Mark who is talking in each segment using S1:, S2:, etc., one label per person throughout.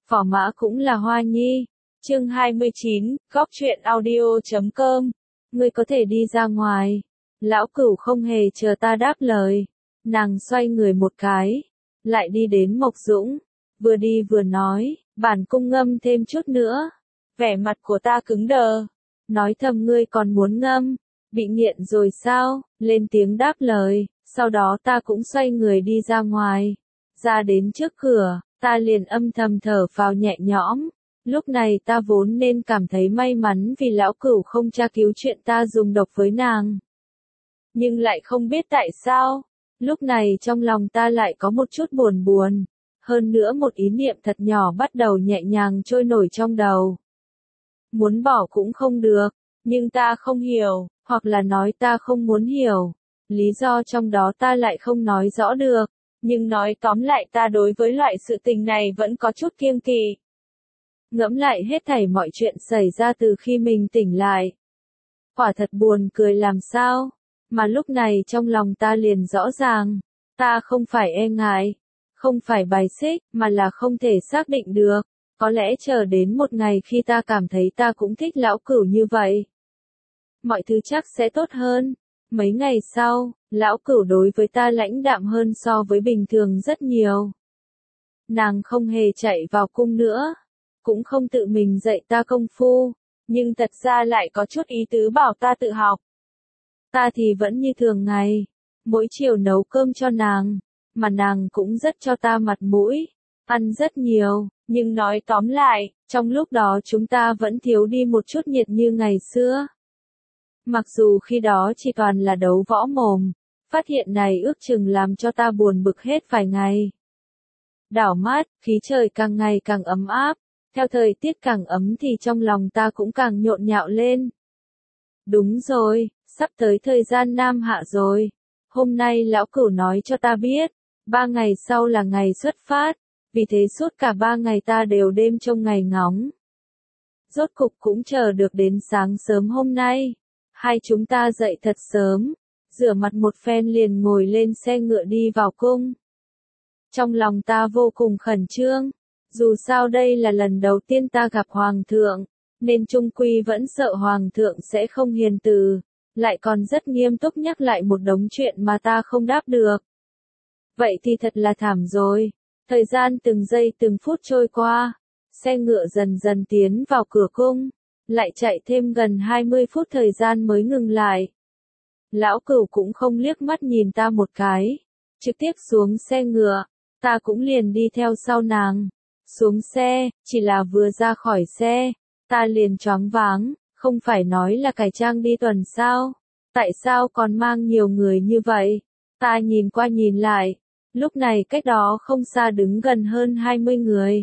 S1: Phò mã cũng là hoa nhi. Chương 29, Góc truyện audio.com. Ngươi có thể đi ra ngoài. Lão Cửu không hề chờ ta đáp lời. Nàng xoay người một cái, lại đi đến Mộc Dũng. Vừa đi vừa nói, bản cung ngâm thêm chút nữa. Vẻ mặt của ta cứng đờ. Nói thầm ngươi còn muốn ngâm. Bị nghiện rồi sao? Lên tiếng đáp lời. Sau đó ta cũng xoay người đi ra ngoài. Ra đến trước cửa, ta liền âm thầm thở phào nhẹ nhõm. Lúc này ta vốn nên cảm thấy may mắn vì lão Cửu không tra cứu chuyện ta dùng độc với nàng. Nhưng lại không biết tại sao, lúc này trong lòng ta lại có một chút buồn buồn. Hơn nữa một ý niệm thật nhỏ bắt đầu nhẹ nhàng trôi nổi trong đầu. Muốn bỏ cũng không được, nhưng ta không hiểu, hoặc là nói ta không muốn hiểu. Lý do trong đó ta lại không nói rõ được, nhưng nói tóm lại ta đối với loại sự tình này vẫn có chút kiêng kỵ. Ngẫm lại hết thảy mọi chuyện xảy ra từ khi mình tỉnh lại. Quả thật buồn cười làm sao, mà lúc này trong lòng ta liền rõ ràng, ta không phải e ngại, không phải bài xích, mà là không thể xác định được. Có lẽ chờ đến một ngày khi ta cảm thấy ta cũng thích lão Cửu như vậy, mọi thứ chắc sẽ tốt hơn. Mấy ngày sau, lão Cửu đối với ta lãnh đạm hơn so với bình thường rất nhiều. Nàng không hề chạy vào cung nữa, cũng không tự mình dạy ta công phu, nhưng thật ra lại có chút ý tứ bảo ta tự học. Ta thì vẫn như thường ngày, mỗi chiều nấu cơm cho nàng, mà nàng cũng rất cho ta mặt mũi, ăn rất nhiều, nhưng nói tóm lại, trong lúc đó chúng ta vẫn thiếu đi một chút nhiệt như ngày xưa. Mặc dù khi đó chỉ toàn là đấu võ mồm, phát hiện này ước chừng làm cho ta buồn bực hết vài ngày. Đảo mắt, khí trời càng ngày càng ấm áp, theo thời tiết càng ấm thì trong lòng ta cũng càng nhộn nhạo lên. Đúng rồi, sắp tới thời gian Nam Hạ rồi. Hôm nay lão Cửu nói cho ta biết, 3 ngày sau là ngày xuất phát, vì thế suốt cả 3 ngày ta đều đêm trông ngày ngóng. Rốt cục cũng chờ được đến sáng sớm hôm nay. Hai chúng ta dậy thật sớm, rửa mặt một phen liền ngồi lên xe ngựa đi vào cung. Trong lòng ta vô cùng khẩn trương, dù sao đây là lần đầu tiên ta gặp Hoàng thượng, nên chung quy vẫn sợ Hoàng thượng sẽ không hiền từ, lại còn rất nghiêm túc nhắc lại một đống chuyện mà ta không đáp được. Vậy thì thật là thảm rồi. Thời gian từng giây từng phút trôi qua, xe ngựa dần dần tiến vào cửa cung, lại chạy thêm gần 20 phút thời gian mới ngừng lại. Lão Cửu cũng không liếc mắt nhìn ta một cái, trực tiếp xuống xe ngựa, ta cũng liền đi theo sau nàng. Xuống xe, chỉ là vừa ra khỏi xe, ta liền choáng váng, không phải nói là cải trang đi tuần sao? Tại sao còn mang nhiều người như vậy? Ta nhìn qua nhìn lại, lúc này cách đó không xa đứng gần hơn 20 người.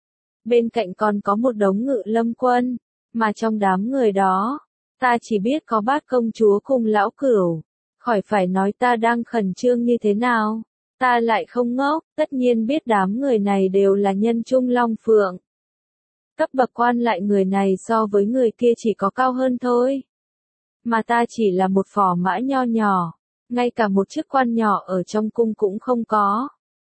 S1: Bên cạnh còn có một đống ngự lâm quân, mà trong đám người đó, ta chỉ biết có Bát công chúa cùng lão Cửu. Khỏi phải nói ta đang khẩn trương như thế nào. Ta lại không ngốc, tất nhiên biết đám người này đều là nhân trung long phượng. Cấp bậc quan lại người này so với người kia chỉ có cao hơn thôi. Mà ta chỉ là một phò mã nho nhỏ, ngay cả một chức quan nhỏ ở trong cung cũng không có.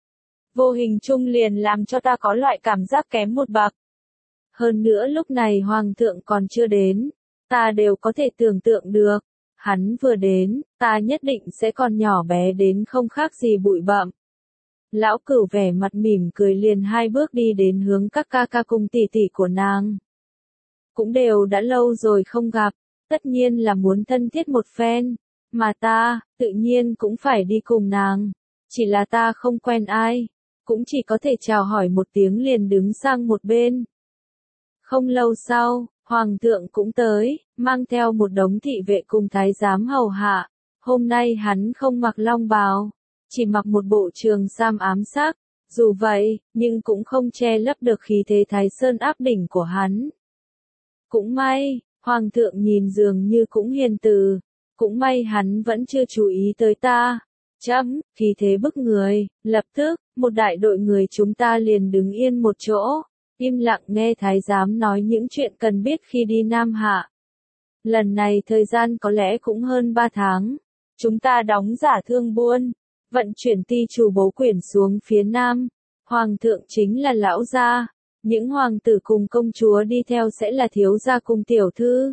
S1: Vô hình chung liền làm cho ta có loại cảm giác kém một bậc. Hơn nữa lúc này Hoàng thượng còn chưa đến, ta đều có thể tưởng tượng được. Hắn vừa đến, ta nhất định sẽ còn nhỏ bé đến không khác gì bụi bặm. Lão Cửu vẻ mặt mỉm cười liền 2 bước đi đến hướng các ca ca cùng tỷ tỷ của nàng. Cũng đều đã lâu rồi không gặp, tất nhiên là muốn thân thiết một phen, mà ta, tự nhiên cũng phải đi cùng nàng. Chỉ là ta không quen ai, cũng chỉ có thể chào hỏi một tiếng liền đứng sang một bên. Không lâu sau, Hoàng thượng cũng tới, mang theo một đống thị vệ cùng thái giám hầu hạ. Hôm nay hắn không mặc long bào, chỉ mặc một bộ trường sam ám sắc. Dù vậy, nhưng cũng không che lấp được khí thế Thái Sơn áp đỉnh của hắn. Cũng may, Hoàng thượng nhìn dường như cũng hiền từ. Cũng may hắn vẫn chưa chú ý tới ta. Chấm, khí thế bức người, lập tức, một đại đội người chúng ta liền đứng yên một chỗ. Im lặng nghe thái giám nói những chuyện cần biết khi đi Nam Hạ. Lần này thời gian có lẽ cũng hơn 3 tháng. Chúng ta đóng giả thương buôn, vận chuyển ti chủ bố quyển xuống phía Nam. Hoàng thượng chính là lão gia, Những hoàng tử cùng công chúa đi theo sẽ là thiếu gia cùng tiểu thư.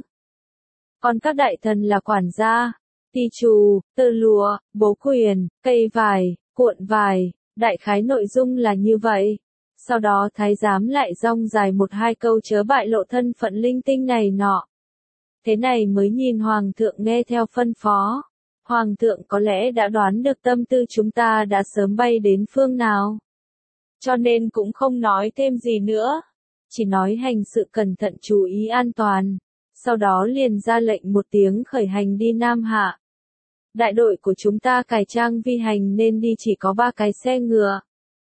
S1: Còn các đại thần là quản gia, ty trù, tơ lụa, bố quyền, cây vải, cuộn vải, đại khái nội dung là như vậy. Sau đó thái giám lại rong dài một hai câu chớ bại lộ thân phận linh tinh này nọ. Thế này mới nhìn hoàng thượng nghe theo phân phó. Hoàng thượng có lẽ đã đoán được tâm tư chúng ta đã sớm bay đến phương nào. Cho nên cũng không nói thêm gì nữa. Chỉ nói hành sự cẩn thận chú ý an toàn. Sau đó liền ra lệnh một tiếng khởi hành đi Nam Hạ. Đại đội của chúng ta cải trang vi hành nên đi chỉ có 3 cái xe ngựa.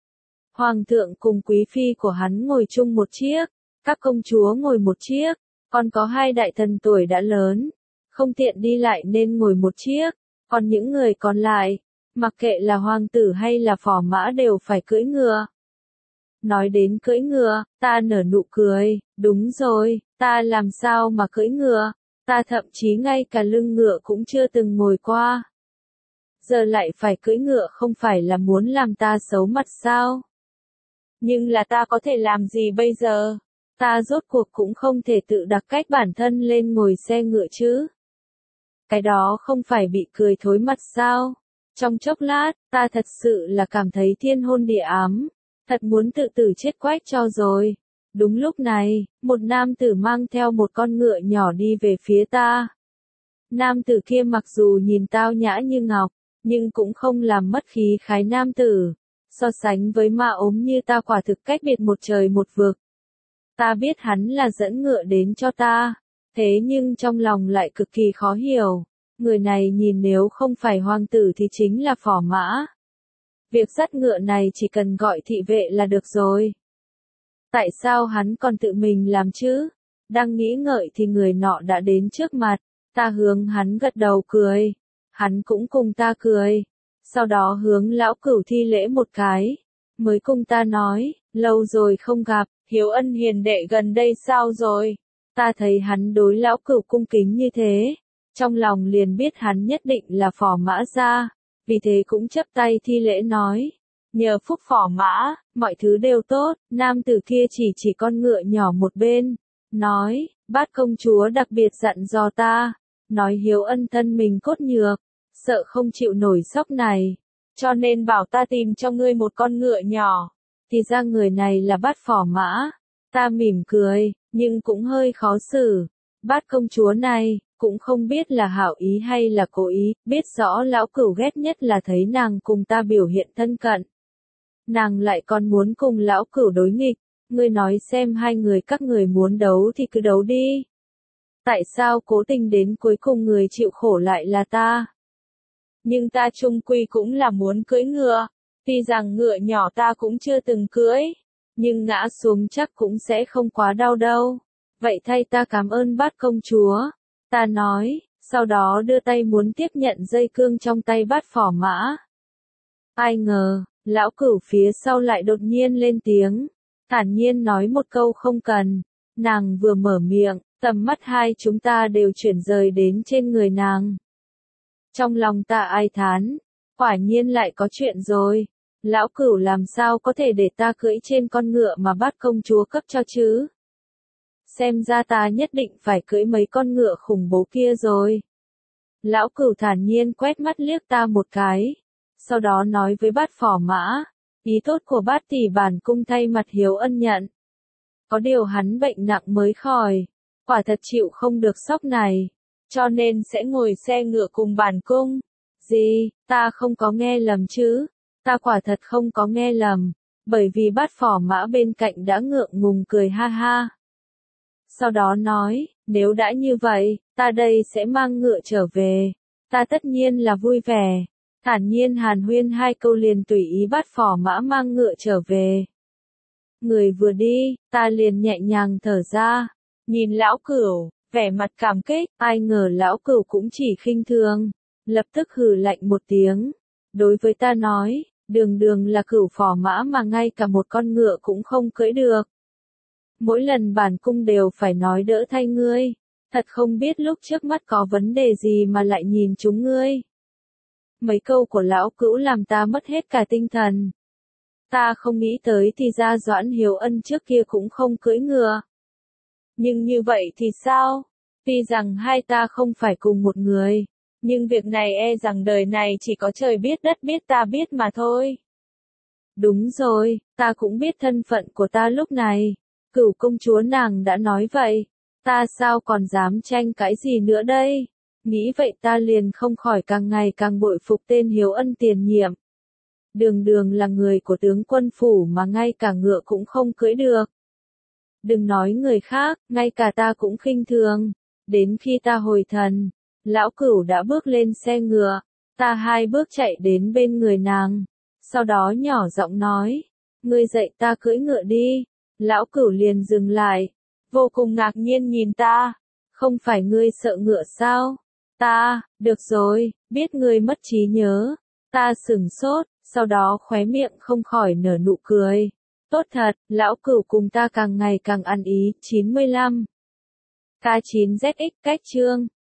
S1: Hoàng thượng cùng quý phi của hắn ngồi chung một chiếc, các công chúa ngồi một chiếc, còn có 2 đại thần tuổi đã lớn, không tiện đi lại nên ngồi một chiếc, còn những người còn lại, mặc kệ là hoàng tử hay là phò mã đều phải cưỡi ngựa. Nói đến cưỡi ngựa, ta nở nụ cười, đúng rồi, ta làm sao mà cưỡi ngựa, ta thậm chí ngay cả lưng ngựa cũng chưa từng ngồi qua. Giờ lại phải cưỡi ngựa không phải là muốn làm ta xấu mặt sao? Nhưng là ta có thể làm gì bây giờ? Ta rốt cuộc cũng không thể tự đặt cách bản thân lên ngồi xe ngựa chứ. Cái đó không phải bị cười thối mặt sao? Trong chốc lát, ta thật sự là cảm thấy thiên hôn địa ám. Thật muốn tự tử chết quách cho rồi. Đúng lúc này, một nam tử mang theo một con ngựa nhỏ đi về phía ta. Nam tử kia mặc dù nhìn tao nhã như ngọc, nhưng cũng không làm mất khí khái nam tử. So sánh với ma ốm như ta quả thực cách biệt một trời một vực. Ta biết hắn là dẫn ngựa đến cho ta, thế nhưng trong lòng lại cực kỳ khó hiểu. Người này nhìn nếu không phải hoàng tử thì chính là phò mã. Việc dắt ngựa này chỉ cần gọi thị vệ là được rồi. Tại sao hắn còn tự mình làm chứ? Đang nghĩ ngợi thì người nọ đã đến trước mặt, ta hướng hắn gật đầu cười. Hắn cũng cùng ta cười. Sau đó hướng lão cửu thi lễ một cái. Mới cùng ta nói, lâu rồi không gặp, Hiếu Ân hiền đệ gần đây sao rồi? Ta thấy hắn đối lão cửu cung kính như thế. Trong lòng liền biết hắn nhất định là phò mã gia. Vì thế cũng chắp tay thi lễ nói. Nhờ phúc phò mã, mọi thứ đều tốt. Nam tử kia chỉ con ngựa nhỏ một bên. Nói, bát công chúa đặc biệt dặn dò ta. Nói Hiếu Ân thân mình cốt nhược. Sợ không chịu nổi sốc này. Cho nên bảo ta tìm cho ngươi một con ngựa nhỏ. Thì ra người này là bát phò mã. Ta mỉm cười, nhưng cũng hơi khó xử. Bát công chúa này, cũng không biết là hảo ý hay là cố ý, biết rõ lão cửu ghét nhất là thấy nàng cùng ta biểu hiện thân cận. Nàng lại còn muốn cùng lão cửu đối nghịch, ngươi nói xem hai người các người muốn đấu thì cứ đấu đi. Tại sao cố tình đến cuối cùng người chịu khổ lại là ta? Nhưng ta chung quy cũng là muốn cưỡi ngựa, tuy rằng ngựa nhỏ ta cũng chưa từng cưỡi, nhưng ngã xuống chắc cũng sẽ không quá đau đâu. Vậy thay ta cảm ơn bát công chúa. Ta nói, sau đó đưa tay muốn tiếp nhận dây cương trong tay bát phò mã. Ai ngờ, lão cửu phía sau lại đột nhiên lên tiếng, thản nhiên nói một câu không cần. Nàng vừa mở miệng, tầm mắt hai chúng ta đều chuyển rời đến trên người nàng. Trong lòng ta ai thán, quả nhiên lại có chuyện rồi. Lão cửu làm sao có thể để ta cưỡi trên con ngựa mà bát công chúa cấp cho chứ? Xem ra ta nhất định phải cưỡi mấy con ngựa khủng bố kia rồi. Lão cửu thản nhiên quét mắt liếc ta một cái. Sau đó nói với bát phò mã, ý tốt của bát tỷ bản cung thay mặt Hiếu Ân nhận. Có điều hắn bệnh nặng mới khỏi, quả thật chịu không được sốc này, cho nên sẽ ngồi xe ngựa cùng bản cung. Gì, ta không có nghe lầm chứ? Ta quả thật không có nghe lầm, bởi vì bát phò mã bên cạnh đã ngượng ngùng cười ha ha. Sau đó nói, nếu đã như vậy, ta đây sẽ mang ngựa trở về. Ta tất nhiên là vui vẻ. Thản nhiên hàn huyên hai câu liền tùy ý bát phò mã mang ngựa trở về. Người vừa đi, ta liền nhẹ nhàng thở ra. Nhìn lão cửu, vẻ mặt cảm kích, ai ngờ lão cửu cũng chỉ khinh thường. Lập tức hừ lạnh một tiếng. Đối với ta nói, đường đường là cửu phò mã mà ngay cả một con ngựa cũng không cưỡi được. Mỗi lần bản cung đều phải nói đỡ thay ngươi. Thật không biết lúc trước mắt có vấn đề gì mà lại nhìn chúng ngươi. Mấy câu của lão cửu làm ta mất hết cả tinh thần. Ta không nghĩ tới thì ra Doãn Hiếu Ân trước kia cũng không cưỡi ngựa. Nhưng như vậy thì sao? Tuy rằng hai ta không phải cùng một người, nhưng việc này e rằng đời này chỉ có trời biết đất biết ta biết mà thôi. Đúng rồi, ta cũng biết thân phận của ta lúc này. Cửu công chúa nàng đã nói vậy, ta sao còn dám tranh cãi gì nữa đây? Nghĩ vậy ta liền không khỏi càng ngày càng bội phục tên Hiếu Ân tiền nhiệm. Đường đường là người của tướng quân phủ mà ngay cả ngựa cũng không cưỡi được. Đừng nói người khác, ngay cả ta cũng khinh thường. Đến khi ta hồi thần, lão Cửu đã bước lên xe ngựa, ta 2 bước chạy đến bên người nàng. Sau đó nhỏ giọng nói, ngươi dạy ta cưỡi ngựa đi. Lão Cửu liền dừng lại, vô cùng ngạc nhiên nhìn ta. Không phải ngươi sợ ngựa sao? Ta, được rồi, biết ngươi mất trí nhớ. Ta sửng sốt, sau đó khóe miệng không khỏi nở nụ cười. Tốt thật, lão Cửu cùng ta càng ngày càng ăn ý. 95 K9ZX cách chương